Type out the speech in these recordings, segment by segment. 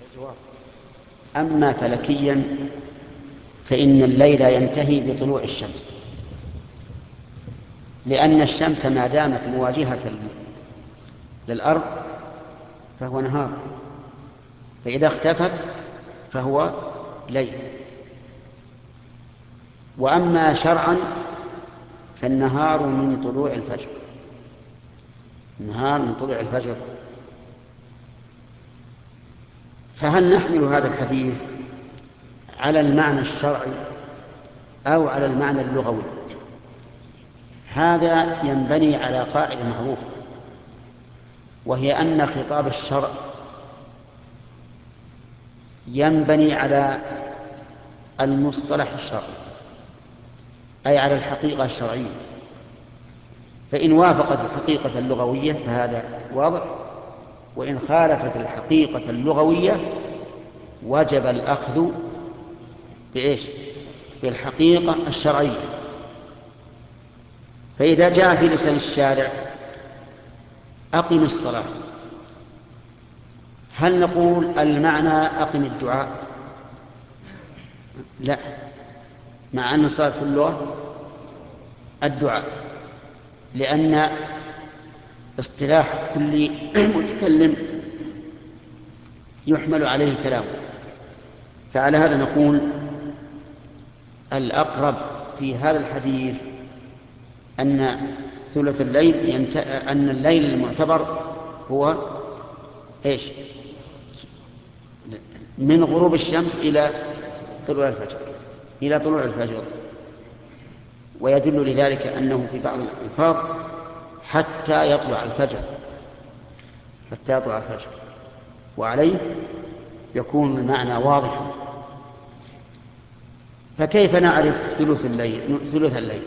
أما فلكيا فإن الليل ينتهي بطلوع الشمس، لأن الشمس ما دامت مواجهة للأرض فهو نهار، فإذا اختفت فهو ليل. وأما شرعا فالنهار من طلوع الفجر، النهار من طلوع الفجر. فهل نحمل هذا الحديث على المعنى الشرعي أو على المعنى اللغوي؟ هذا ينبني على قاعدة معروفة، وهي أن خطاب الشرع ينبني على المصطلح الشرعي، أي على الحقيقة الشرعية، فإن وافقت الحقيقة اللغوية فهذا واضح، وإن خالفت الحقيقة اللغوية وجب الأخذ بإيش؟ بالحقيقة الشرعية. فإذا جاء في لسان الشارع أقم الصلاة، هل نقول المعنى أقم الدعاء؟ لا، مع أن الصلاة في اللغة الدعاء، لأن اصطلاح كل متكلم يحمل عليه كلامه. فعلى هذا نقول الأقرب في هذا الحديث أن ثلث الليل أن الليل المعتبر هو إيش؟ من غروب الشمس إلى طلوع الفجر، إلى طلوع الفجر. ويدل لذلك أنه في بعض الألفاظ حتى يطلع الفجر، حتى يطلع الفجر، وعليه يكون المعنى واضحا. فكيف نعرف ثلث الليل؟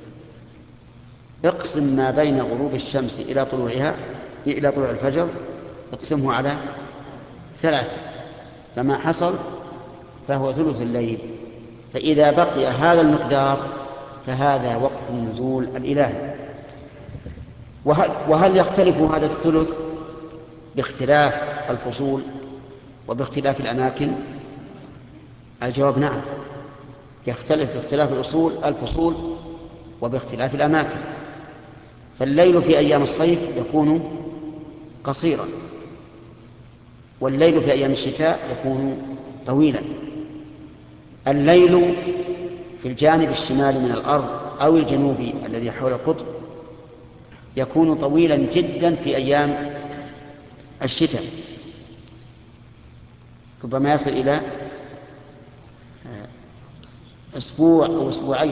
اقسم ما بين غروب الشمس إلى طلوع الفجر، اقسمه على 3، فما حصل فهو ثلث الليل. فإذا بقي هذا المقدار فهذا وقت النزول الإلهي. وهل يختلف هذا الثلث باختلاف الفصول وباختلاف الأماكن؟ الجواب نعم، يختلف باختلاف الفصول وباختلاف الأماكن. فالليل في أيام الصيف يكون قصيرا، والليل في أيام الشتاء يكون طويلا. الليل في الجانب الشمالي من الأرض أو الجنوبي الذي حول القطب يكون طويلا جدا في أيام الشتاء، ربما يصل إلى أسبوع أو أسبوعين.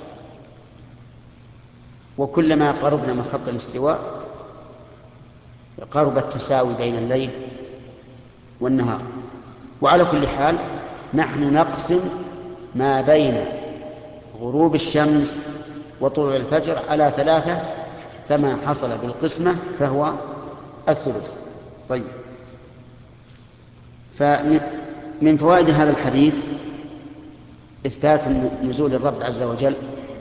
وكلما قربنا من خط الاستواء قرب التساوي بين الليل والنهار. وعلى كل حال نحن نقسم ما بين غروب الشمس وطلوع الفجر على 3، فما حصل بالقسمة فهو الثلث. طيب، فمن فوائد هذا الحديث إثبات نزول الرب عز وجل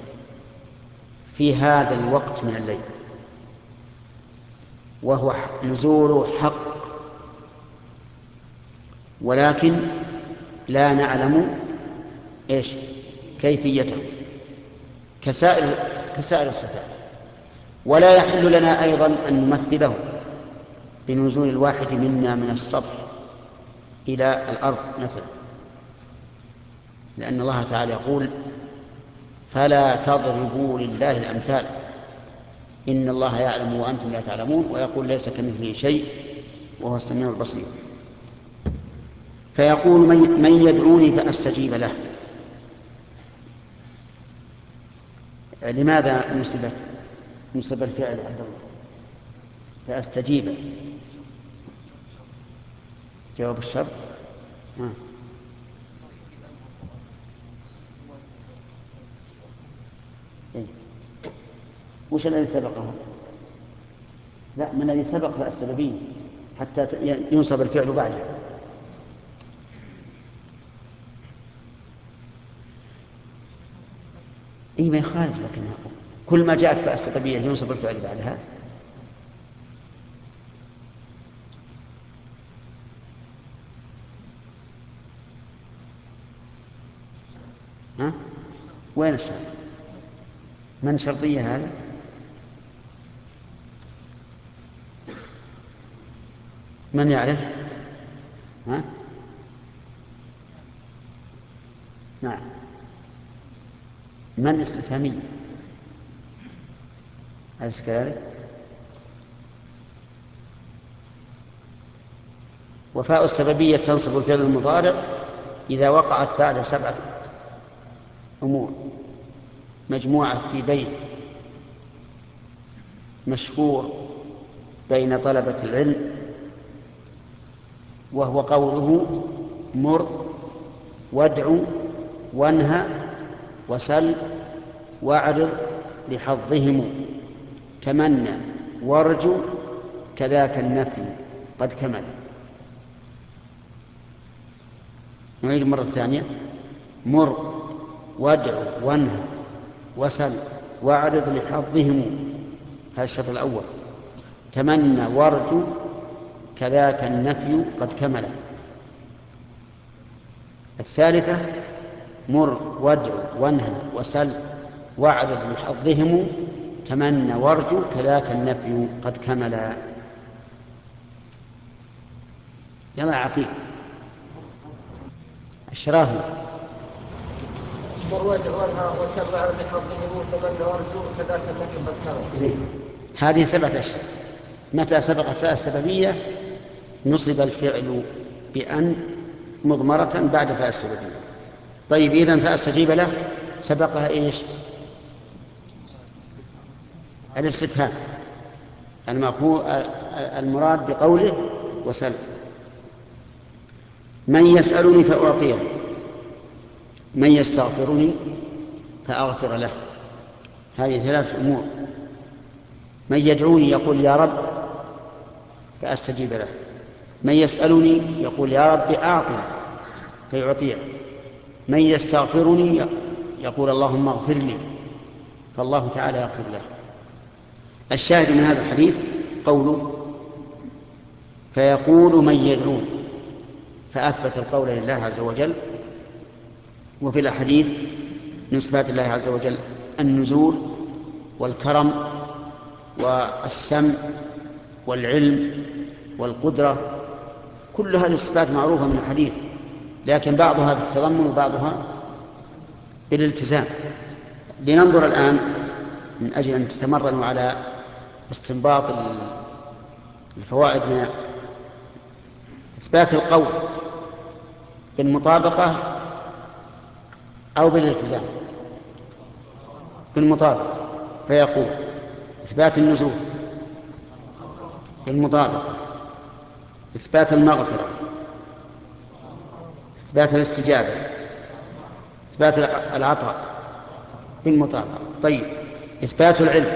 في هذا الوقت من الليل، وهو نزول حق، ولكن لا نعلم إيش كيفيته كسائر الصفات. ولا يحل لنا أيضا أن نمثله بنزول الواحد منا من السطح إلى الأرض مثلا، لأن الله تعالى يقول فلا تضربوا لله الأمثال إن الله يعلم وأنتم لا تعلمون، ويقول ليس كمثله شيء وهو السميع البصير. فيقول من يدعوني فأستجيب له. لماذا نسب الفعل عبد الله فأستجيب؟ جواب الشرط. إيه؟ وش الذي سبقه؟ لا، من الذي سبق فالسببين حتى ينصب الفعل بعده. إيه ما يخالف، لكن كل ما جاءت فالسببية ينصب الفعل بعدها. ها؟ وين الشرط؟ من شرطية هذا؟ من يعرف؟ ها؟ نعم. من استفهامية، أليس كذلك؟ وفاء السببية تنصب الفعل المضارع إذا وقعت بعد 7 أمور مجموعة في بيت مشهور بين طلبة العلم، وهو قوله: مر وادع وانهى وسل واعرض لحظهم، تمنى وارجو كذاك النفي قد كمل. نعيد مرة ثانية: مر وادع وانهى وسل واعرض لحظهم، هذا الشرط الأول. تمنى وارجو كذاك النفي قد كمل. الثالثة: مر وادع وانهى وسل واعرض لحظهم، تمنى وارجو كذاك النفي قد كمل. جماعة عقيل الشراهي. مر وادع وانهى وسل واعرض لحظهم، تمنى وارجو كذاك النفي قد كمل. زين، هذه 7 أشياء. متى سبقت فاء السببية نصب الفعل بأن مضمرة بعد فاء السببية. طيب، إذن فاء السجيب له سبقها إيش؟ الاستفهام المراد بقوله وسل. من يسألني فأعطيه، من يستغفرني فأغفر له. هذه 3 أمور. من يدعوني يقول يا رب فأستجيب له. من يسألني يقول يا رب أعطني فيعطيه. من يستغفرني يقول اللهم اغفر لي فالله تعالى يغفر له. الشاهد من هذا الحديث قوله فيقول من يدعون، فأثبت القول لله عز وجل. وفي الأحاديث من صفات الله عز وجل النزول والكرم والسمع والعلم والقدرة، كل هذه الصفات معروفة من الحديث، لكن بعضها بالتضمن وبعضها بالالتزام. لننظر الآن من أجل أن تتمرنوا على استنباط الفوائد من إثبات القول بالمطابقة أو بالالتزام. بالمطابقة، فيقول إثبات النزول بالمطابقة، إثبات المغفرة، إثبات الاستجابة، إثبات العطاء بالمطابقة. طيب، إثبات العلم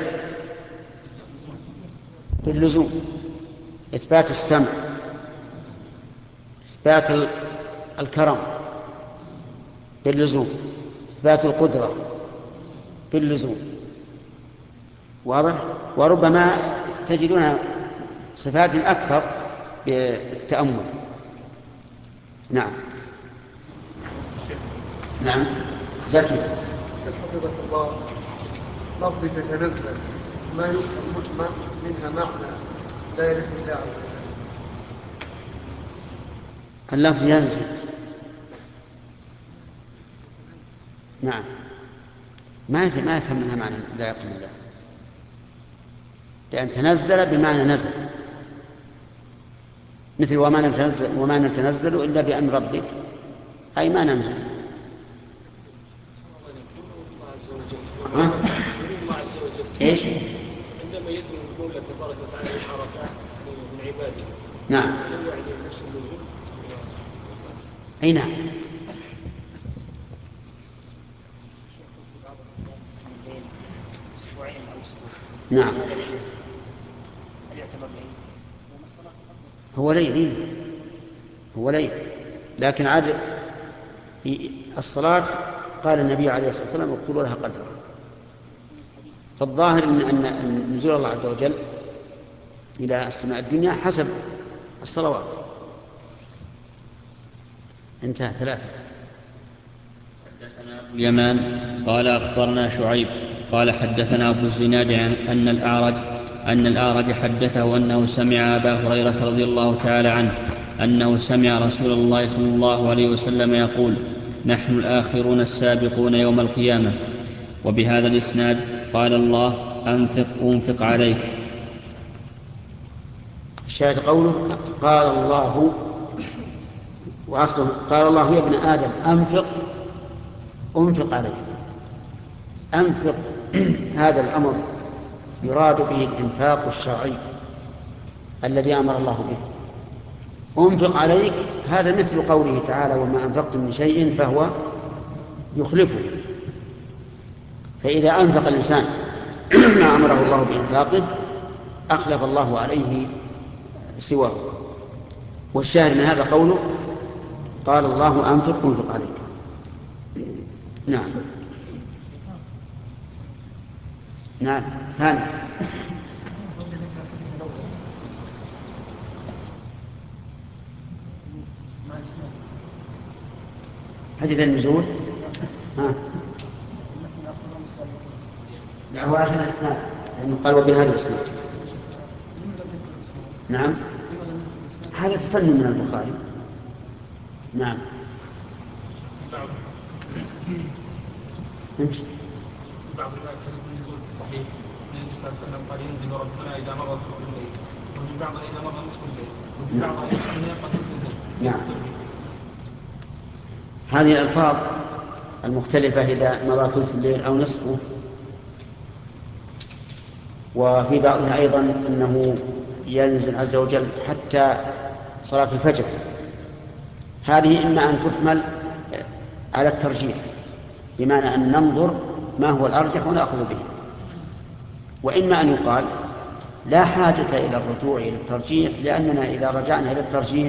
باللزوم، إثبات السمع، إثبات الكرم باللزوم، إثبات القدرة باللزوم. واضح؟ وربما تجدون صفات أكثر بالتأمل. نعم. نعم. زكي. حفظك الله، لفظ تتنزل ما يفهم منها معنى لا يليق بالله عز وجل. اللفظ ينزل. نعم، ما يفهم منها معنى لا يليق بالله، لأن تنزل بمعنى نزل، مثل وما نتنزل إلا بأمر ربك، أي ما ننزل. إيش؟ عندما يذكر المولى تبارك وتعالى الحركات من عباده. نعم. أي نعم. نعم. هو ليل، لكن عاد الصلاة قال النبي عليه الصلاة والسلام اقتلوا لها قدرها. فالظاهر أن نزول الله عز وجل إلى السماء الدنيا حسب الصلوات. انتهى 3. حدثنا أبو اليمان قال أخبرنا شعيب قال حدثنا أبو الزناد عن أن الأعرج حدثه أنه سمع أبا هريرة رضي الله تعالى عنه أنه سمع رسول الله صلى الله عليه وسلم يقول: نحن الآخرون السابقون يوم القيامة. وبهذا الإسناد قال الله: أنفق عليك. الشاهد قوله قال الله، وأصله قال الله: يا ابن آدم أنفق عليك. أنفق هذا الأمر يراد به الإنفاق الشرعي الذي أمر الله به. أنفق عليك هذا مثل قوله تعالى: وما أنفقتم من شيء فهو يخلفه. فإذا أنفق الإنسان ما أمره الله بإنفاقه أخلف الله عليه سواه. والشاهد من هذا قوله: قال الله: أنفق عليك. نعم ثاني. حديث النزول هو آخر الإسناد لأنه قال وبهذا الإسناد. نعم هذا تفنن من البخاري. نعم امشي. بعض الآيات في النزول الصحيح أن النبي صلى الله عليه وسلم قال: ينزل ربنا إذا مضى ثلث الليل، وفي بعض إذا مضى نصف الليل، وفي بعض إذا يقضي ثلث الليل. نعم هذه الألفاظ المختلفة إذا مضى ثلث الليل أو نصفه، وفي بعضها أيضا أنه ينزل عز وجل حتى صلاة الفجر. هذه إما أن تحمل على الترجيح بمعنى أن ننظر ما هو الأرجح ونأخذ به، وإما أن يقال لا حاجة إلى الرجوع إلى الترجيح، لأننا إذا رجعنا إلى الترجيح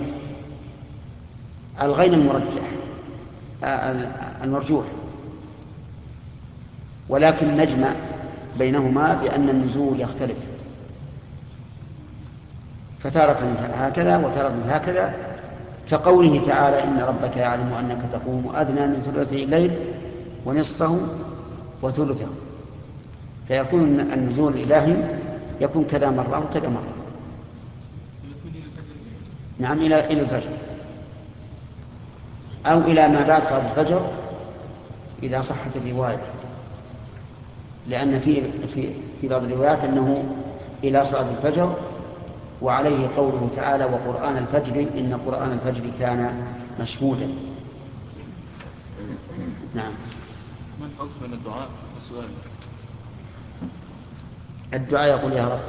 ألغينا المرجوح، ولكن نجمع بينهما بأن النزول يختلف، فتارة هكذا وتارة هكذا، كقوله تعالى: إن ربك يعلم أنك تقوم أدنى من ثلثي الليل ونصفه وثلثه، فيكون النزول الإلهي يكون كذا مرة وكذا مرة. نعم إلى الفجر أو إلى ما بعد صلاة الفجر إذا صحت الرواية، لأن في بعض الروايات أنه إلى صلاة الفجر، وعليه قوله تعالى: وقرآن الفجر إن قرآن الفجر كان مشهودا. نعم. ما الفرق بين الدعاء والسؤال؟ الدعاء يقول: يا رب،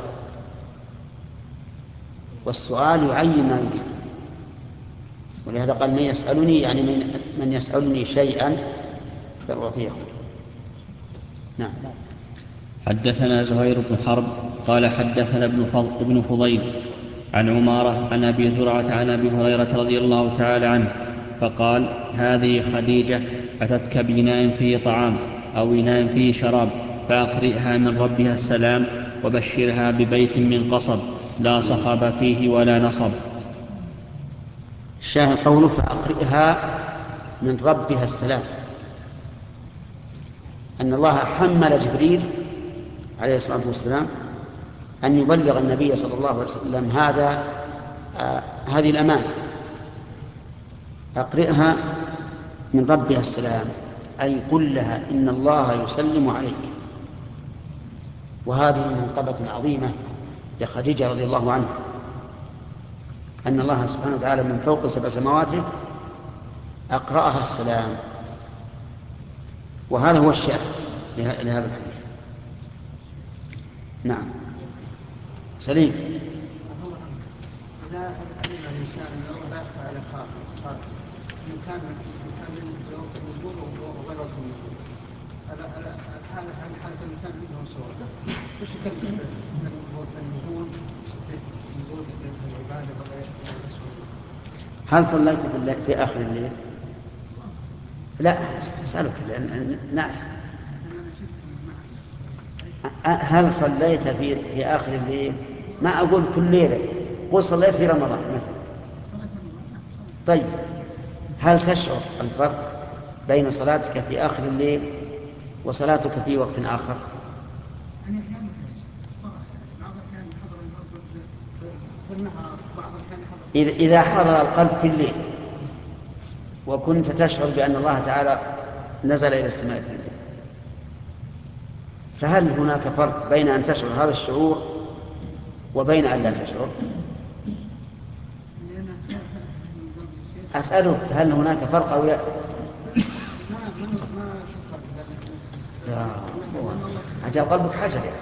والسؤال يعين ما يريد، ولهذا قال: من يسألني، يعني من يسألني شيئا فأعطيه. نعم. حدثنا زهير بن حرب قال حدثنا ابن فضيل عن عمارة عن أبي زرعة عن أبي هريرة رضي الله تعالى عنه فقال: هذه خديجة أتتك بإناء فيه طعام أو إناء فيه شراب، فأقرئها من ربها السلام، وبشرها ببيت من قصب لا صخب فيه ولا نصب. الشاهد قوله: فأقرئها من ربها السلام، أن الله حمل جبريل عليه الصلاة والسلام أن يبلغ النبي صلى الله عليه وسلم هذه الأمانة. أقرئها من ربها السلام، أي قل لها إن الله يسلم عليك. وهذه منقبة عظيمة لخديجة رضي الله عنها، أن الله سبحانه وتعالى من فوق 7 سماوات أقرأها السلام، وهذا هو الشاهد لهذا الحديث. نعم. سليم. إذا علم الإنسان أنه لا يخفى على خاطر كان وقت النزول وغير وقت النزول، حالة الإنسان عنده صور وش يكلف النزول العبادة وغير النزول؟ هل صليت في آخر الليل؟ لا أسألك لأن نعرف. هل صليت في آخر الليل؟ ما أقول كل ليلة، قل صليت في رمضان مثلا. طيب هل تشعر الفرق بين صلاتك في آخر الليل وصلاتك في وقت آخر؟ إذا حضر القلب في الليل وكنت تشعر بأن الله تعالى نزل إلى السماء في الليل، فهل هناك فرق بين أن تشعر هذا الشعور وبين أن لا تشعر؟ أسألك هل هناك فرق أو لا؟ لا، أجل قلبك حجر يعني.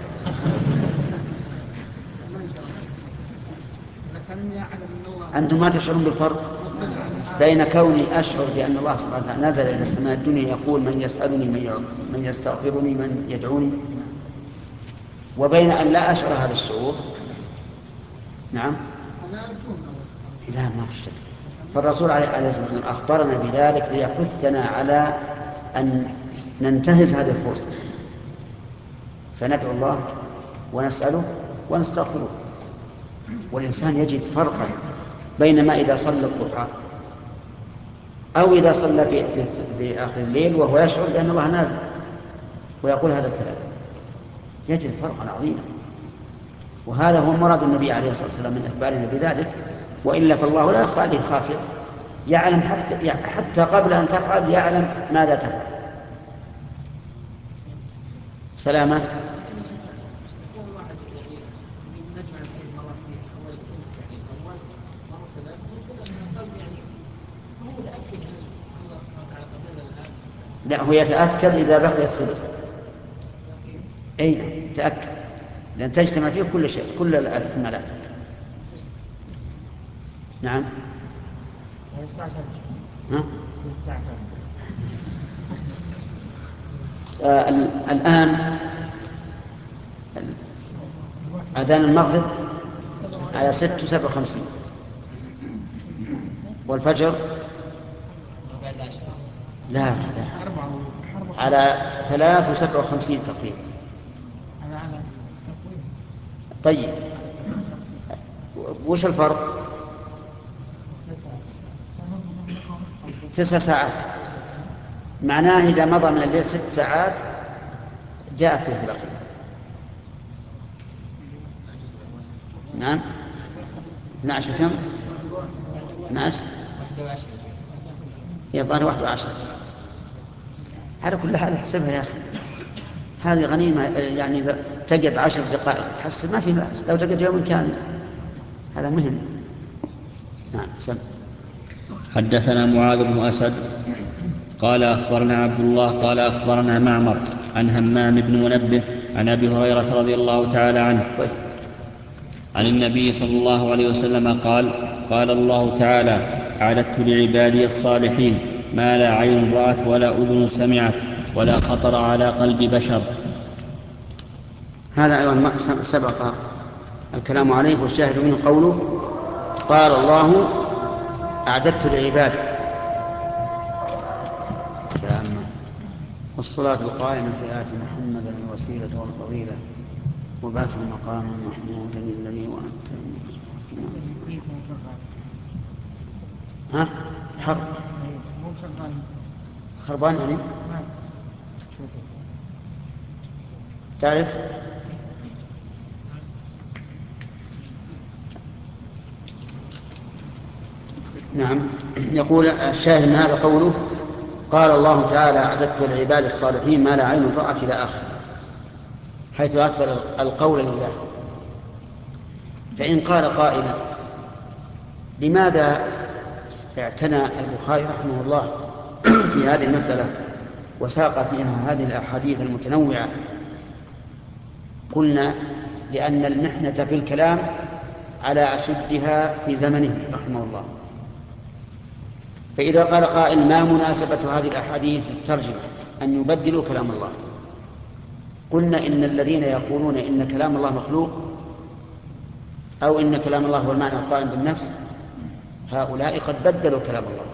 أنتم ما تشعرون بالفرق بين كوني أشعر بأن الله سبحانه وتعالى نزل إلى السماء الدنيا يقول من يسألني من يستغفرني من يدعوني، وبين أن لا أشعر هذا الشعور؟ نعم، لا ما في شك. فالرسول عليه الصلاة والسلام أخبرنا بذلك ليحثنا على أن ننتهز هذه الفرصة، فندعو الله ونسأله ونستغفره. والإنسان يجد فرقا بين ما إذا صلى الضحى أو إذا صلى في آخر الليل وهو يشعر بأن الله نازل ويقول هذا الكلام، يجد فرقا عظيما. وهذا هو مراد النبي عليه الصلاة والسلام من إخبارنا بذلك، وإلا فالله لا يخفى عليه خافية، يعلم حتى قبل أن تفعل يعلم ماذا تفعل. سلامة. لا، هو يتأكد إذا بقي الثلث. أي تأكد، لأن تجتمع فيه كل شيء، كل الاحتمالات. نعم. الآن أذان المغرب على 6:57 والفجر لا على 3:57 تقريبا. طيب وش الفرق؟ 9 ساعات. معناه إذا مضى من الليل 6 ساعات جاء الثلث الأخير. نعم. 12 كم؟ 12 يظهر 11. على كل حال احسبها يا أخي، هذه غنيمة يعني. تجد 10 دقائق تحسب ما في بأس، لو تجد يوم كامل هذا مهم. نعم. سم. حدثنا معاذ بن أسد قال أخبرنا عبد الله قال أخبرنا معمر عن همام بن منبه عن أبي هريرة رضي الله تعالى عنه طيب. عن النبي صلى الله عليه وسلم قال قال الله تعالى أعددت لعبادي الصالحين ما لا عين رأت ولا أذن سمعت ولا خطر على قلب بشر. هذا أيضا سبق الكلام عليه، والشاهد منه قوله قال الله أعددت لعبادي. والصلاة القائمة آت محمدا الوسيلة والفضيلة وبعثه مقاما محمودا الذي وأنت حرب خربان يعني تعرف. نعم. يقول الشاهد من هذا قوله قال الله تعالى أعددت لعباد الصالحين ما لا عين رأت إلى آخر، حيث أثبت القول لله. فإن قال قائل لماذا اعتنى البخاري رحمه الله في هذه المسألة وساق فيها هذه الأحاديث المتنوعة؟ قلنا لأن المحنة في الكلام على أشدها في زمنه رحمه الله. فإذا قال قائل ما مناسبة هذه الأحاديث للترجمة أن يبدلوا كلام الله؟ قلنا إن الذين يقولون إن كلام الله مخلوق أو إن كلام الله هو المعنى القائم بالنفس، هؤلاء قد بدلوا كلام الله،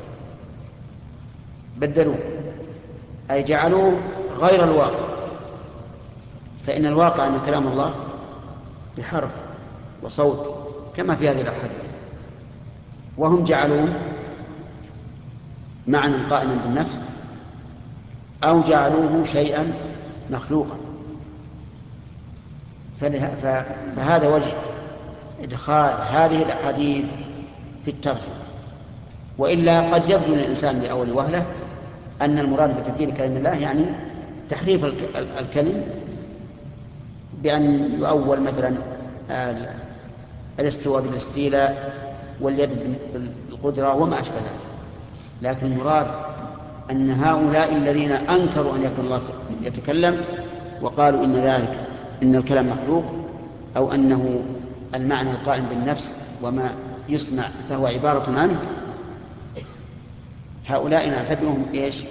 بدلوا أي جعلوه غير الواقع. فإن الواقع أن كلام الله بحرف وصوت كما في هذه الأحاديث، وهم جعلوه معنى قائما بالنفس أو جعلوه شيئا مخلوقا. فهذا وجه إدخال هذه الأحاديث في الترجمة. وإلا قد يبدو للإنسان بأول وهلة أن المراد بتبديل كلام الله يعني تحريف الكلم بأن يؤول مثلا الاستواء بالاستيلاء واليد بالقدرة وما أشبه ذلك. لكن المراد أن هؤلاء الذين أنكروا أن يكون الله يتكلم وقالوا إن الكلام مخلوق أو أنه المعنى القائم بالنفس وما يسمع فهو عبارة عنه، هؤلاء نعتبرهم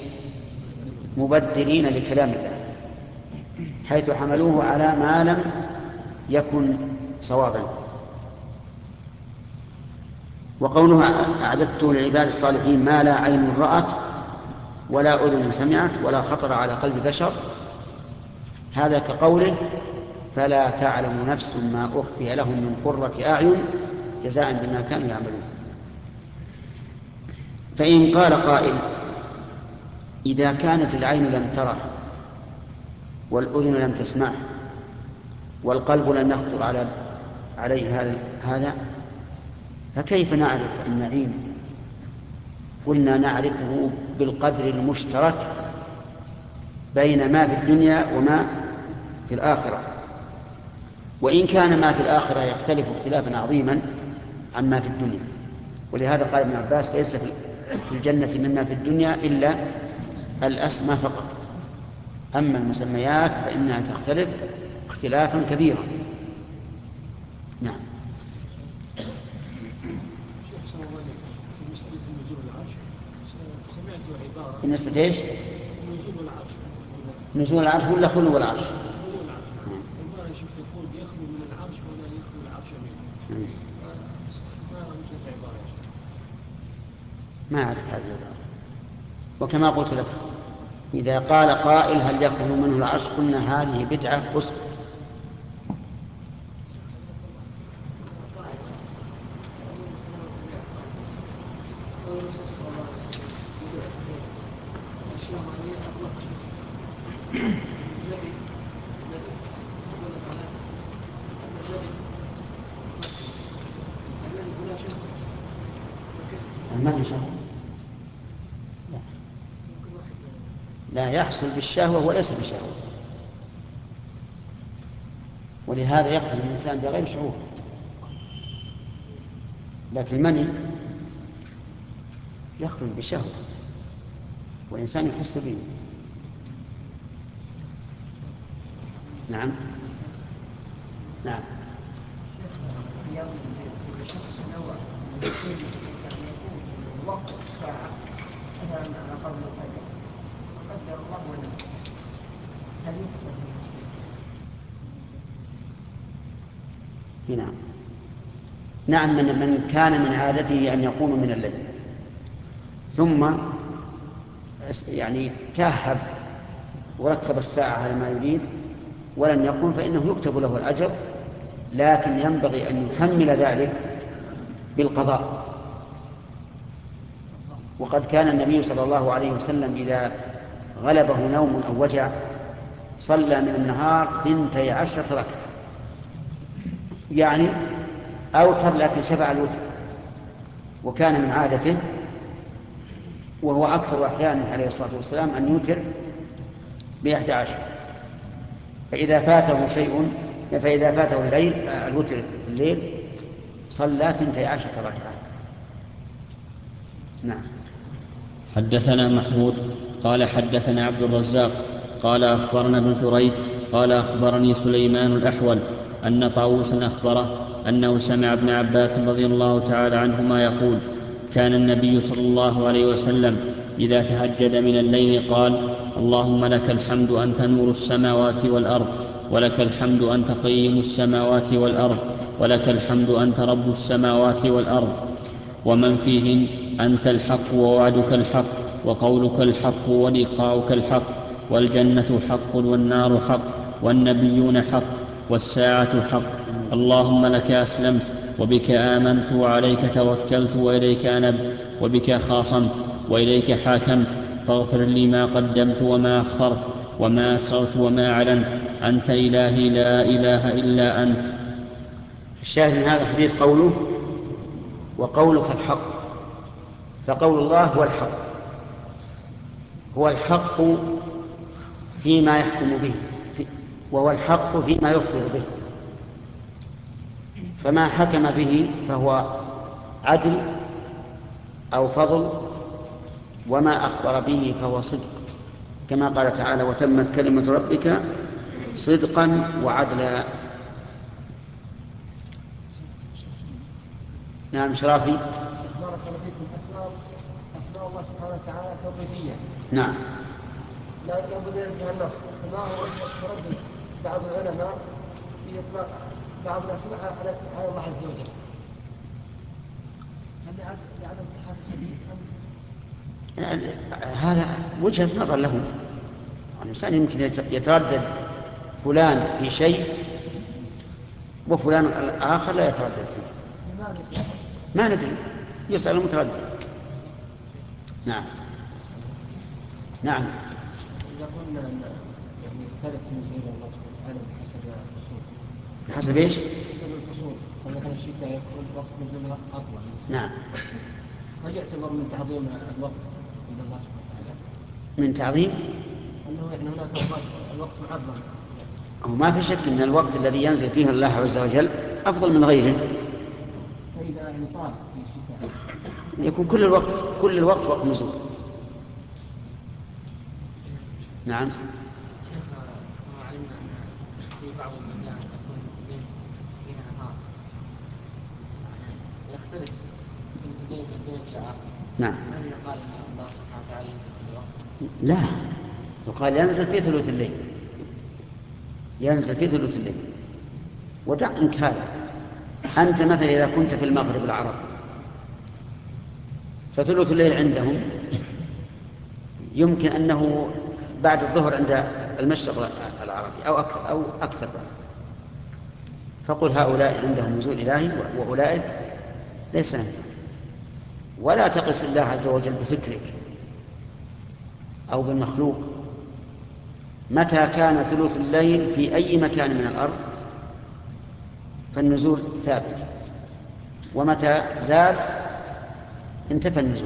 مبدلين لكلام الله، حيث حملوه على ما لم يكن صوابا. وقوله أعددت لعباد الصالحين ما لا عين رأت ولا أذن سمعت ولا خطر على قلب بشر، هذا كقوله فلا تعلم نفس ما أخفي لهم من قرة أعين جزاء بما كانوا يعملون. فإن قال قائل إذا كانت العين لم تره والأذن لم تسمعه والقلب لم يخطر عليه هذا فكيف نعرف النعيم؟ قلنا نعرفه بالقدر المشترك بين ما في الدنيا وما في الآخرة، وإن كان ما في الآخرة يختلف اختلافا عظيما عما في الدنيا. ولهذا قال ابن عباس ليس في الجنة مما في الدنيا إلا الأسماء فقط، أما المسميات فإنها تختلف اختلافا كبيرا. نعم. بالنسبة إيش؟ نزول العرش ولا خلو العرش؟ ما أعرف هذه العبارة. وكما قلت لك إذا قال قائل هل يخلو منه العرش قلنا هذه بدعة أسكت. لا يحصل بالشهوة وليس بشهوة، ولهذا يخرج الإنسان بغير شعور. لكن المني يخرج بشهوة والإنسان يحس به. نعم. نعم. شخص نوع وقت الساعة مثلا قبل الفجر قدر الله ونعم، هل يكتب نعم. نعم. من كان من عادته أن يقوم من الليل ثم يعني تاهب وركب الساعة على ما يريد ولم يقم فإنه يكتب له الأجر، لكن ينبغي أن يكمل ذلك بالقضاء. وقد كان النبي صلى الله عليه وسلم إذا غلبه نوم أو وجع صلى من النهار 12 ركعة، يعني أوتر لكن شفع الوتر. وكان من عادته وهو أكثر أحيانه عليه الصلاة والسلام أن يوتر ب11، فإذا فاته الليل الوتر الليل صلى 12 ركعة. نعم. حدثنا محمود قال حدثنا عبد الرزاق قال أخبرنا ابن جريج قال أخبرني سليمان الأحول أن طاووسا أخبره أنه سمع ابن عباس رضي الله تعالى عنهما يقول كان النبي صلى الله عليه وسلم إذا تهجد من الليل قال اللهم لك الحمد أنت نور السماوات والأرض ولك الحمد أنت قيم السماوات والأرض ولك الحمد أنت رب السماوات والأرض ومن فيهن أنت الحق ووعدك الحق وقولك الحق ولقاؤك الحق والجنة حق والنار حق والنبيون حق والساعة حق اللهم لك أسلمت وبك آمنت وعليك توكلت وإليك أنبت وبك خاصمت وإليك حاكمت فاغفر لي ما قدمت وما أخرت وما أسررت وما أعلنت، أنت إلهي لا إله إلا أنت. الشاهد من هذا الحديث قوله وقولك الحق، فقول الله هو الحق، هو الحق فيما يحكم به، وهو الحق فيما يخبر به، فما حكم به فهو عدل أو فضل، وما أخبر به فهو صدق، كما قال تعالى وتمت كلمة ربك صدقا وعدلا. نعم شرافي. بارك الله فيكم. أسماء الله سبحانه وتعالى توقيفية. نعم. لا بد أن ينتهي النص. فما هو تردد بعض العلماء في إطلاق بعض الأسماء على الله عز وجل؟ هل لعدم صحة الحديث هذا وجهة نظر له. الإنسان يمكن يتردد فلان في شيء وفلان الآخر لا يتردد فيه، ما ندري، يسأل المتردد. نعم. نعم. إذا قلنا أن يختلف نزول الله سبحانه وتعالى بحسب الفصول. بحسب إيش؟ بحسب الفصول. فمثلا الشتاء يكون وقت نزولها أطول. نعم. هل يعتبر من تعظيم الوقت عند الله سبحانه وتعالى؟ من تعظيم؟ أنه يعني هناك أوقات الوقت معظم. هو ما في شك أن الوقت الذي ينزل فيه الله عز وجل أفضل من غيره. فإذا يعني طال في الشتاء يكون كل الوقت وقت نزول. نعم. كما علمنا أن في بعض البلدان يكون فيها نهار يختلف في البلد الآخر. نعم. هل يقال أن الله سبحانه وتعالى ينزل في الوقت؟ لا، يقال ينزل في ثلث الليل، ينزل في ثلث الليل. ودع إنك هذا، أنت مثلا إذا كنت في المغرب العرب فثلث الليل عندهم يمكن أنه بعد الظهر عند المشرق العربي أو أكثر. فقل هؤلاء عندهم نزول إلهي وأولئك ليس عندهم. ولا تقس الله عز وجل بفكرك أو بالمخلوق. متى كان ثلث الليل في أي مكان من الأرض فالنزول ثابت، ومتى زال انتفى النزول.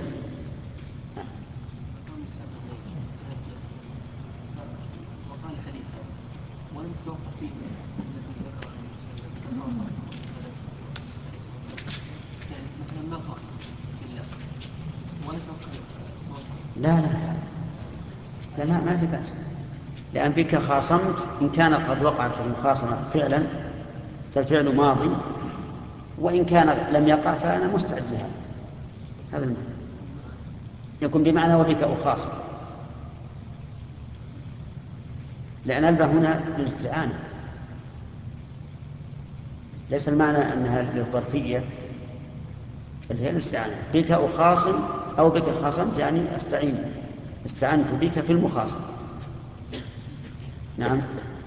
لا ما في بأس، لأن بك خاصمت. إن كانت قد وقعت المخاصمة فعلا فالفعل ماضي، وإن كان لم يقع فأنا مستعد لها. هذا المعنى يكون بمعنى وبك أخاصم، لأن البه هنا للاستعانة، ليس المعنى أنها للظرفية بل هي الاستعانة. بك أخاصم أو بك خاصمت يعني استعنت بك في المخاصمة. نعم.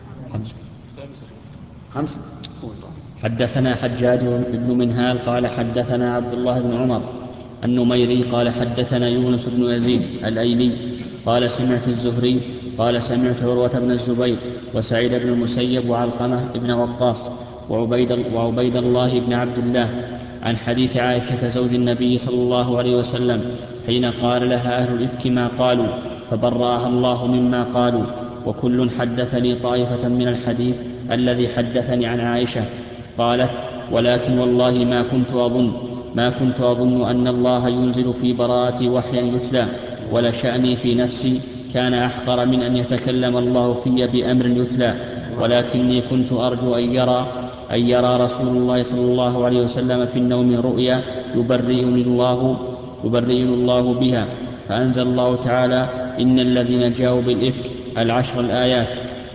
5. حدثنا حجاج بن منهال قال حدثنا عبد الله بن عمر النميري قال حدثنا يونس بن يزيد الأيلي قال سمعت الزهري قال سمعت عروة بن الزبير وسعيد بن المسيب وعلقمة بن وقاص وعبيد الله بن عبد الله عن حديث عائشة زوج النبي صلى الله عليه وسلم حين قال لها أهل الإفك ما قالوا فبرأها الله مما قالوا. وكل حدثني طائفة من الحديث الذي حدثني عن عائشة. قالت ولكن والله ما كنت أظن أن الله ينزل في براءتي وحيا يتلى، ولشأني في نفسي كان أحقر من أن يتكلم الله في بأمر يتلى، ولكني كنت أرجو أن يرى رسول الله صلى الله عليه وسلم في النوم رؤيا يبرئني الله بها، فأنزل الله تعالى إن الذين جاءوا بالإفك 10 الآيات.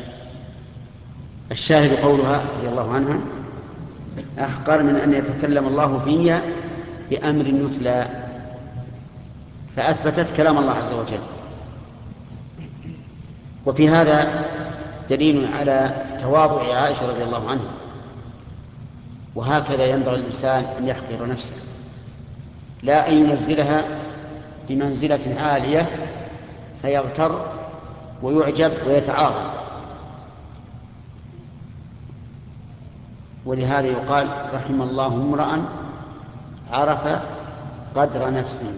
الشاهد قولها رضي الله عنها أحقر من أن يتكلم الله في بأمر يتلى، فأثبتت كلام الله عز وجل. وفي هذا دليل على تواضع عائشة رضي الله عنها، وهكذا ينبغي الإنسان أن يحقر نفسه، لا أن ينزلها بمنزلة عالية فيغتر ويعجب ويتعاظم. ولهذا يقال رحم الله امرأ عرف قدر نفسه،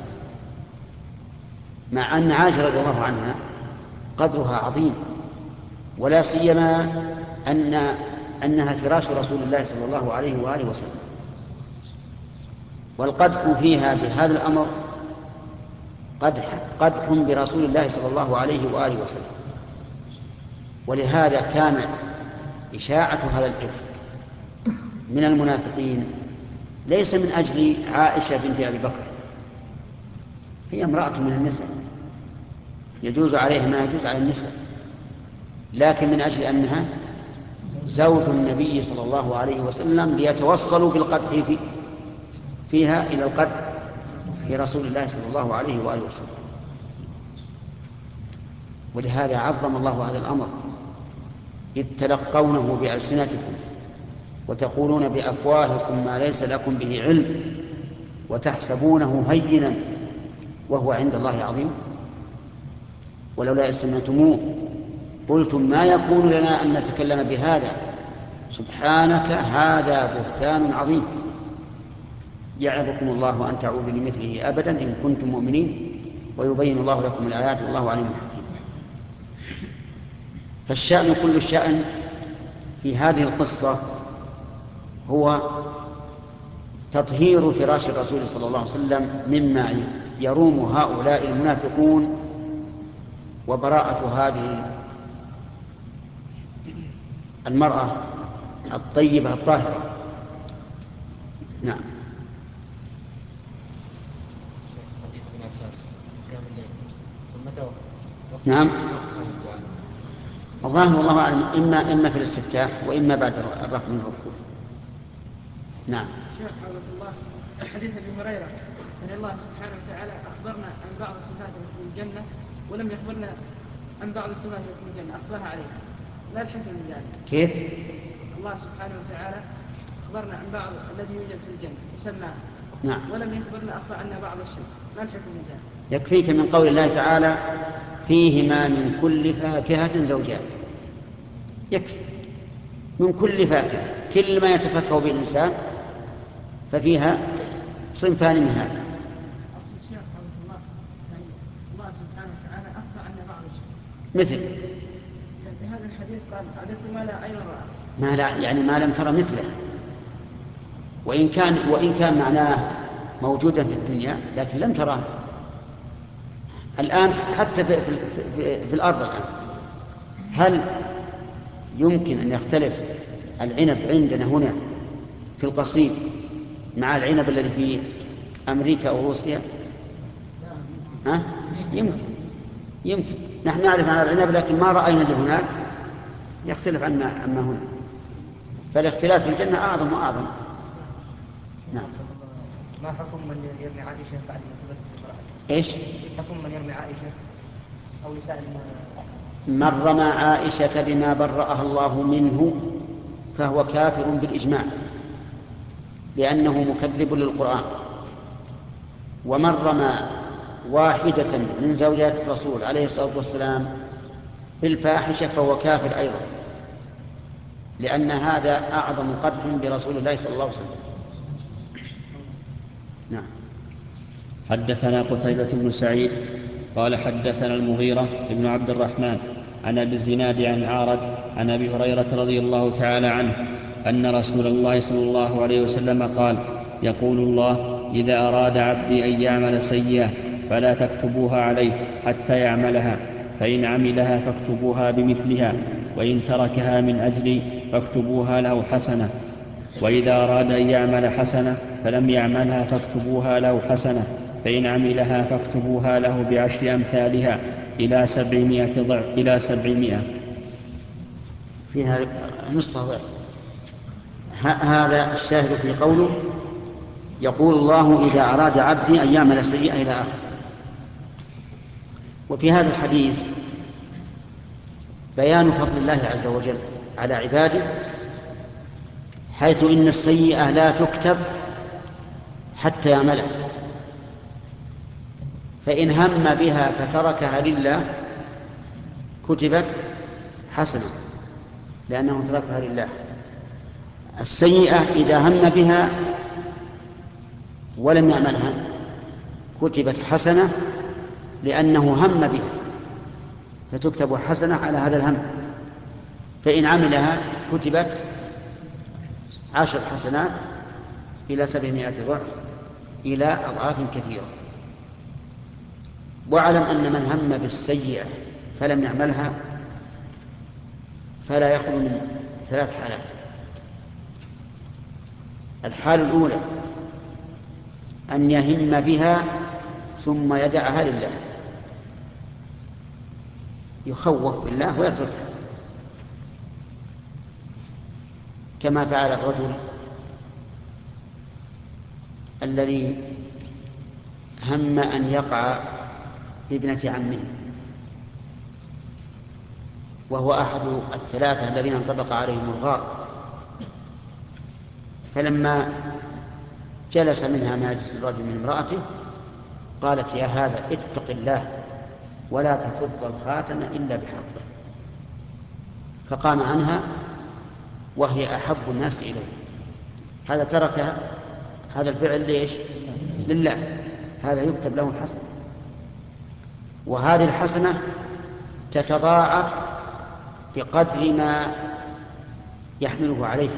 مع أن عائشة رضي الله عنها قدرها عظيم، ولا سيما أنها فراش رسول الله صلى الله عليه وآله وسلم، والقدح فيها بهذا الأمر قدح برسول الله صلى الله عليه وآله وسلم. ولهذا كان إشاعة هذا الإفك من المنافقين ليس من أجل عائشة بنت أبي بكر، هي امرأة من النساء يجوز عليها ما يجوز على النساء، لكن من أجل أنها زوج النبي صلى الله عليه وسلم، ليتوصلوا بالقدح فيها إلى القدح في رسول الله صلى الله عليه وآله وسلم. ولهذا عظم الله هذا الأمر، إذ تلقونه بألسنتكم وتقولون بأفواهكم ما ليس لكم به علم وتحسبونه هينا وهو عند الله عظيم. ولولا إذ سمعتموه قلتم ما يكون لنا أن نتكلم بهذا سبحانك هذا بهتان عظيم. يعظكم الله أن تعودوا لمثله أبدا إن كنتم مؤمنين ويبين الله لكم الآيات والله عليم حكيم. فالشأن كل الشأن في هذه القصة هو تطهير فراش الرسول صلى الله عليه وسلم مما يروم هؤلاء المنافقون، وبراءة هذه المرأة الطيبة الطاهرة. نعم. نعم الظاهر والله أعلم إما في الاستفتاح وإما بعد الرفع من الركوع. نعم. شيخ حفظه الله، حديث أبي هريرة أن الله سبحانه وتعالى أخبرنا عن بعض الصفات في الجنة ولم يخبرنا عن بعض الصفات في الجنة أخبرها عليها، لا الحكم من ذلك. كيف؟ الله سبحانه وتعالى أخبرنا عن بعض الذي يوجد في الجنة وسماه، نعم، ولم يخبرنا أخبر عنا بعض الشيء، ما الحكم من ذلك؟ يكفيك من قول الله تعالى فيهما من كل فاكهة زوجان، يكفي من كل فاكهة، كل ما يتفكه به الإنسان ففيها صنفان من هذا. الله سبحانه وتعالى أخبر عنا بعض الشيء مثل في هذا الحديث قال عددت ما لا عين رأى، ما لا يعني ما لم ترى مثله، وإن كان معناه موجودا في الدنيا لكن لم تراه الآن حتى في الأرض الآن. هل يمكن أن يختلف العنب عندنا هنا في القصيم مع العنب الذي في أمريكا أو روسيا؟ يمكن نحن نعرف عن العنب لكن ما رأينا اللي هناك يختلف عما هنا، فالاختلاف في الجنة أعظم وأعظم. نعم. ما حكم من يرمي عائشة بعد ما ثبت بالبراءة؟ إيش؟ حكم من يرمي عائشة أو نساء من رمى عائشة بما برأها الله منه فهو كافر بالإجماع، لأنه مكذب للقرآن. ومن رمى واحدة من زوجات الرسول عليه الصلاة والسلام بالفاحشة فهو كافر أيضا، لأن هذا أعظم قدح برسول الله صلى الله عليه وسلم. نعم. حدثنا قتيبة بن سعيد قال حدثنا المغيرة بن عبد الرحمن عن أبي الزناد عن عارج عن أبي هريرة رضي الله تعالى عنه أن رسول الله صلى الله عليه وسلم قال: يقول الله: إذا أراد عبدي أن يعمل سيئة فلا تكتبوها عليه حتى يعملها، فإن عملها فاكتبوها بمثلها، وإن تركها من أجلي فاكتبوها له حسنة، وإذا أراد أن يعمل حسنة فلم يعملها فاكتبوها له حسنة، فإن عملها فاكتبوها له بعشر أمثالها إلى 700 فيها نصف ضعف. هذا الشاهد في قوله يقول الله: إذا أراد عبدي أن يعمل سيئة إلى آخر. وفي هذا الحديث بيان فضل الله عز وجل على عباده، حيث إن السيئة لا تكتب حتى يعملها، فإن هم بها فتركها لله كتبت حسنة لأنه تركها لله. السيئة إذا هم بها ولم يعملها كتبت حسنة لأنه هم بها فتكتب حسنة على هذا الهم، فإن عملها كتبت 10 حسنات إلى 700 ضعف إلى أضعاف كثيرة. واعلم أن من هم بالسيئة فلم يعملها فلا يخلو من 3 حالات. الحالة الأولى أن يهم بها ثم يدعها لله، يخوف بالله ويتركها، كما فعل الرجل الذي هم أن يقع بابنة عمه، وهو أحد 3 الذين انطبق عليهم الغار، فلما جلس منها ما يجلس الرجل من امرأته قالت: يا هذا اتق الله ولا تفض الخاتم إلا بحقه، فقام عنها وهي أحب الناس إليه. هذا ترك هذا الفعل ليش؟ لله، هذا يكتب له حسنة، وهذه الحسنة تتضاعف بقدر ما يحمله عليها،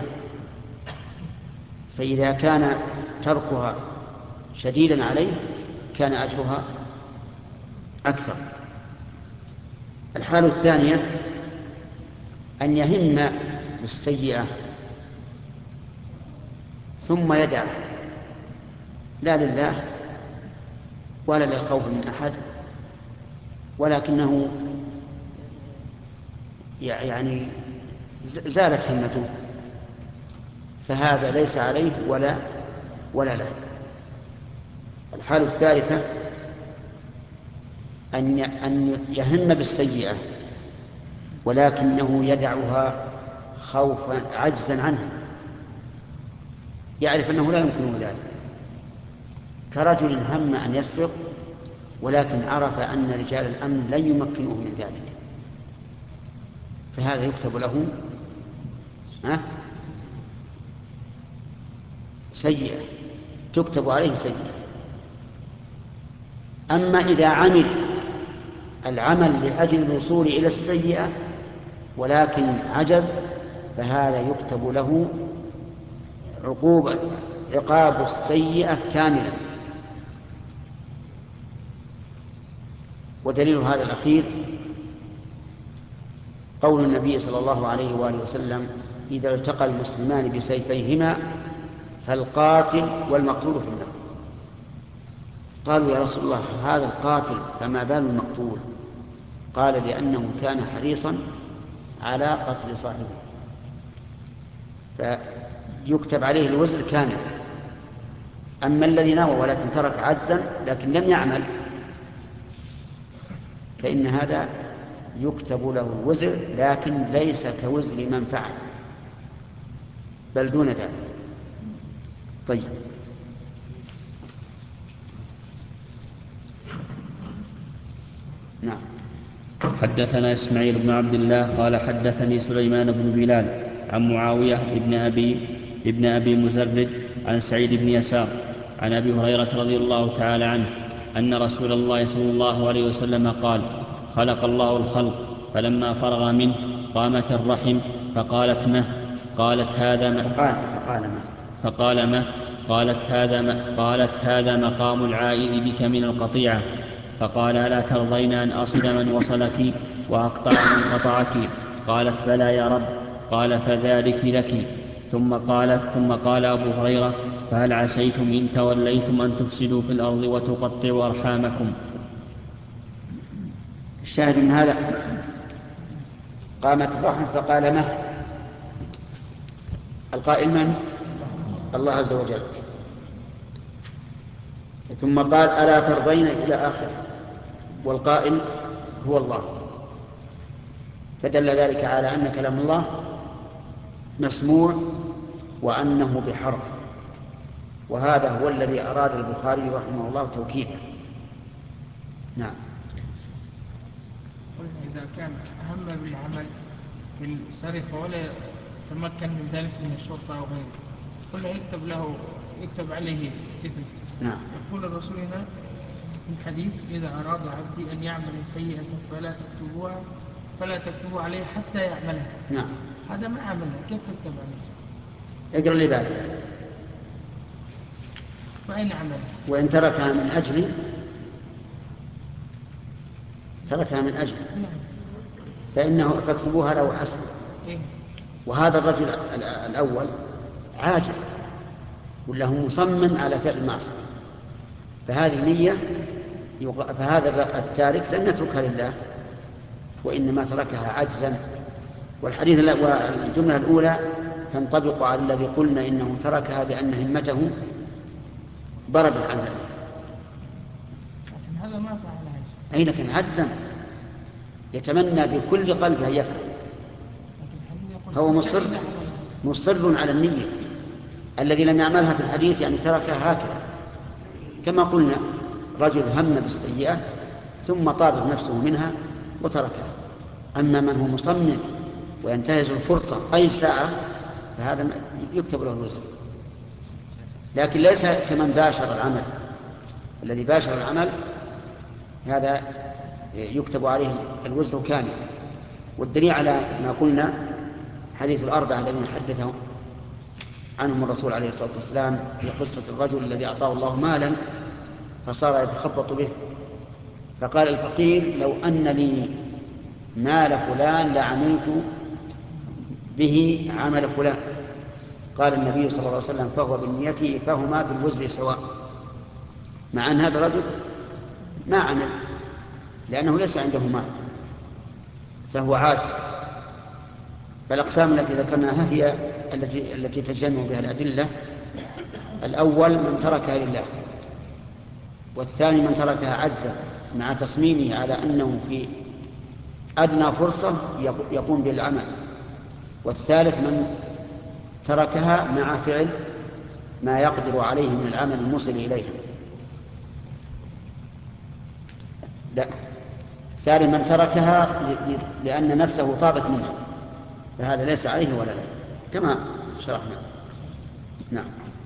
فإذا كان تركها شديدا عليه كان أجرها أكثر. الحالة الثانية أن يهم بالسيئة ثم يدعه لا لله ولا للخوف من أحد، ولكنه يعني زالت همته، فهذا ليس عليه ولا له. الحالة الثالثة أن يهم بالسيئة ولكنه يدعها خوفا عجزا عنها، يعرف أنه لا يمكنه ذلك، كرجل هم أن يسرق ولكن عرف أن رجال الأمن لن يمكنوه من ذلك، فهذا يكتب له سيئة، تكتب عليه سيئة. أما إذا عمل العمل لأجل الوصول إلى السيئة ولكن عجز فهذا يكتب له عقاب السيئة كاملا. ودليل هذا الأخير قول النبي صلى الله عليه وآله وسلم: إذا التقى المسلمان بسيفيهما فالقاتل والمقتول في النار. قالوا: يا رسول الله، هذا القاتل فما بال المقتول؟ قال: لأنه كان حريصا على قتل صاحبه، فيكتب عليه الوزر كامل. أما الذي نوى ولكن ترك عجزا لكن لم يعمل فإن هذا يكتب له الوزر لكن ليس كوزر من فعل، بل دون ذلك. طيب، نعم. حدثنا إسماعيل بن عبد الله قال حدثني سليمان بن بلال عن معاوية ابن أبي مزرد عن سعيد بن يسار عن أبي هريرة رضي الله تعالى عنه أن رسول الله صلى الله عليه وسلم قال: خلق الله الخلق فلما فرغ منه قامت الرحم فقالت مه، قالت هذا مه، قالت هذا مقام العائد بك من القطيعة، فقال: ألا ترضين أن أصل من وصلك وأقطع من قطعك؟ قالت: بلى يا رب. قال: فذلك لك. ثم قال أبو هريرة: فهل عسيتم إن توليتم أن تفسدوا في الأرض وتقطعوا أرحامكم؟ الشاهد من هذا قامت الرحم فقال مه، القائل من؟ الله عز وجل. ثم قال: ألا ترضين إلى آخر، والقائل هو الله، فدل ذلك على أن كلام الله مسموع وأنه بحرف، وهذا هو الذي أراد البخاري رحمه الله توكيده. نعم. إذا كان أهم بالعمل بالسرقة ولا تمكن من ذلك من الشرطة أو غيره، قلنا يكتب عليه إثم. نعم. يقول الرسول هنا في الحديث: إذا أراد عبدي أن يعمل سيئة فلا تكتبوا عليه حتى يعملها. نعم. هذا ما عملها، كيف تكتب عليه؟ اقرأ اللي بعده. فأين عملها؟ وإن تركها من أجل فاكتبوها له حسن. وهذا الرجل الأول عاجز وله مصمم على فعل المعصية، فهذه نية، فهذا التارك لن يتركها لله، وإنما تركها عجزا. والجملة الأولى تنطبق على الذي قلنا إنه تركها لأن همته بردت عن ذلك. لكن هذا ما فعلها. أي لكن عجزا يتمنى بكل قلبه يفعل، هو مصر على النية. الذي لم يعملها في الحديث يعني تركها هكذا، كما قلنا رجل هم بالسيئة ثم طابت نفسه منها وتركها. أما من هو مصمم وينتهز الفرصة أي ساعة فهذا يكتب له الوزر، لكن ليس كمن باشر العمل. الذي باشر العمل هذا يكتب عليه الوزر كامل. والدليل على ما قلنا حديث الأربعة الذين حدثهم عنهم الرسول عليه الصلاة والسلام في قصة الرجل الذي أعطاه الله مالا فصار يتخبط به، فقال الفقير: لو أن لي مال فلان لعملت به عمل فلان. قال النبي صلى الله عليه وسلم: فهو بالنية فهما بالوزر سواء. مع أن هذا الرجل ما عمل لأنه ليس عنده مال فهو عاجز. فالأقسام التي ذكرناها هي التي تجمع بها الأدلة: الأول من تركها لله، والثاني من تركها عجزا مع تصميمه على أنه في أدنى فرصة يقوم بالعمل، والثالث من تركها مع فعل ما يقدر عليه من العمل الموصل إليها. لا، الثالث من تركها لأن نفسه طابت منها، فهذا ليس عليه ولا لا، كما شرحنا. نعم.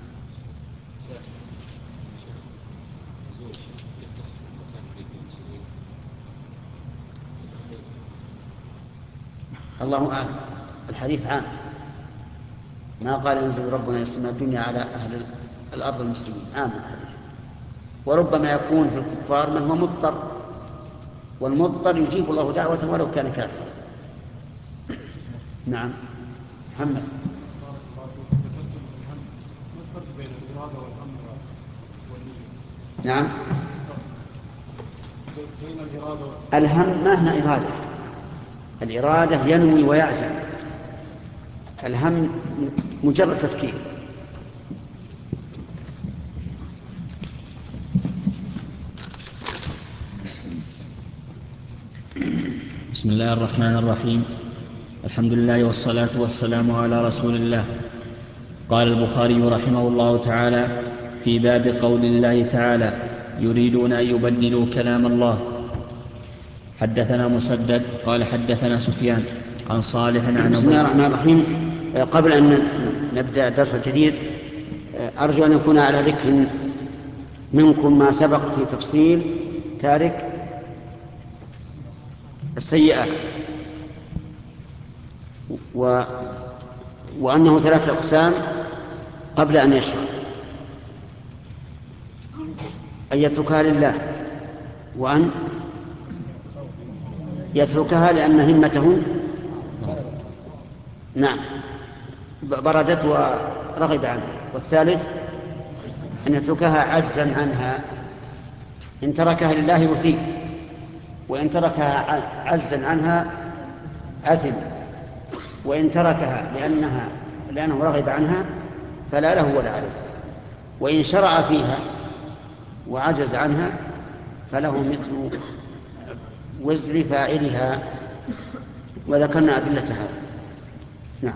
الله أعلم، الحديث عام، ما قال ينزل ربنا يسمى الدنيا على أهل الأرض المسلمين، عام الحديث. وربما يكون في الكفار من هو مضطر، والمضطر يجيب الله دعوته ولو كان كافرا. نعم. محمد. نعم. الهم ما هنا إرادة، الإرادة ينوي ويعزم، الهم مجرد تفكير. بسم الله الرحمن الرحيم. الحمد لله والصلاة والسلام على رسول الله. قال البخاري رحمه الله تعالى في باب قول الله تعالى: يريدون أن يبدلوا كلام الله. حدثنا مسدد قال حدثنا سفيان عن صالح عن بسم الله الرحمن الرحيم. قبل أن نبدأ الدرس الجديد أرجو أن يكون على ذكر منكم ما سبق في تفصيل تارك السيئات، وأنه 3 أقسام قبل أن يشرع: أن يتركها لله، وأن يتركها لأن همته بردت ورغب عنها، والثالث أن يتركها عجزا عنها. إن تركها لله يثيب، وإن تركها عجزا عنها أثم، وإن تركها لأنه رغب عنها فلا له ولا عليه، وإن شرع فيها وعجز عنها فله مثل وزر فاعلها، وذكرنا أدلة هذا. نعم.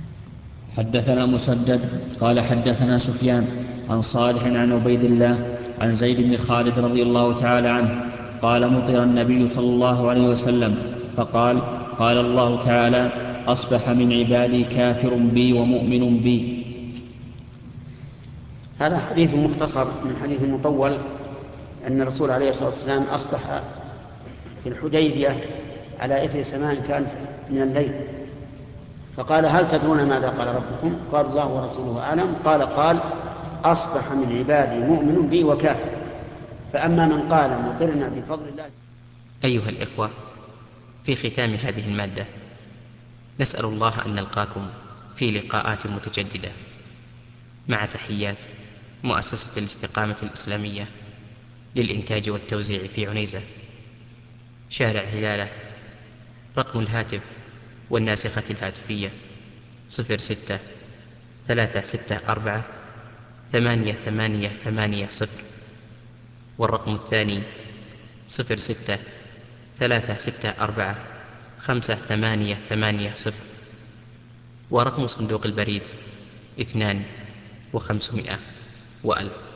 حدثنا مسدد قال حدثنا سفيان عن صالح عن عبيد الله عن زيد بن خالد رضي الله تعالى عنه قال مطر النبي صلى الله عليه وسلم فقال قال الله تعالى أصبح من عبادي كافر بي ومؤمن بي. هذا حديث مختصر من حديث مطول أن الرسول عليه الصلاة والسلام أصبح في الحديبية على إثر سماء كان من الليل، فقال هل تدرون ماذا قال ربكم؟ قال الله ورسوله أعلم. قال أصبح من عبادي مؤمن بي وكافر. فأما من قال مطرنا بفضل الله. أيها الإخوة، في ختام هذه المادة نسأل الله أن نلقاكم في لقاءات متجددة، مع تحيات مؤسسة الاستقامة الإسلامية للإنتاج والتوزيع في عنيزة، شارع هلالة. رقم الهاتف والناسخة الهاتفية 06-364-8880، والرقم الثاني 06-364-5880، ورقم صندوق البريد 2500 و1000.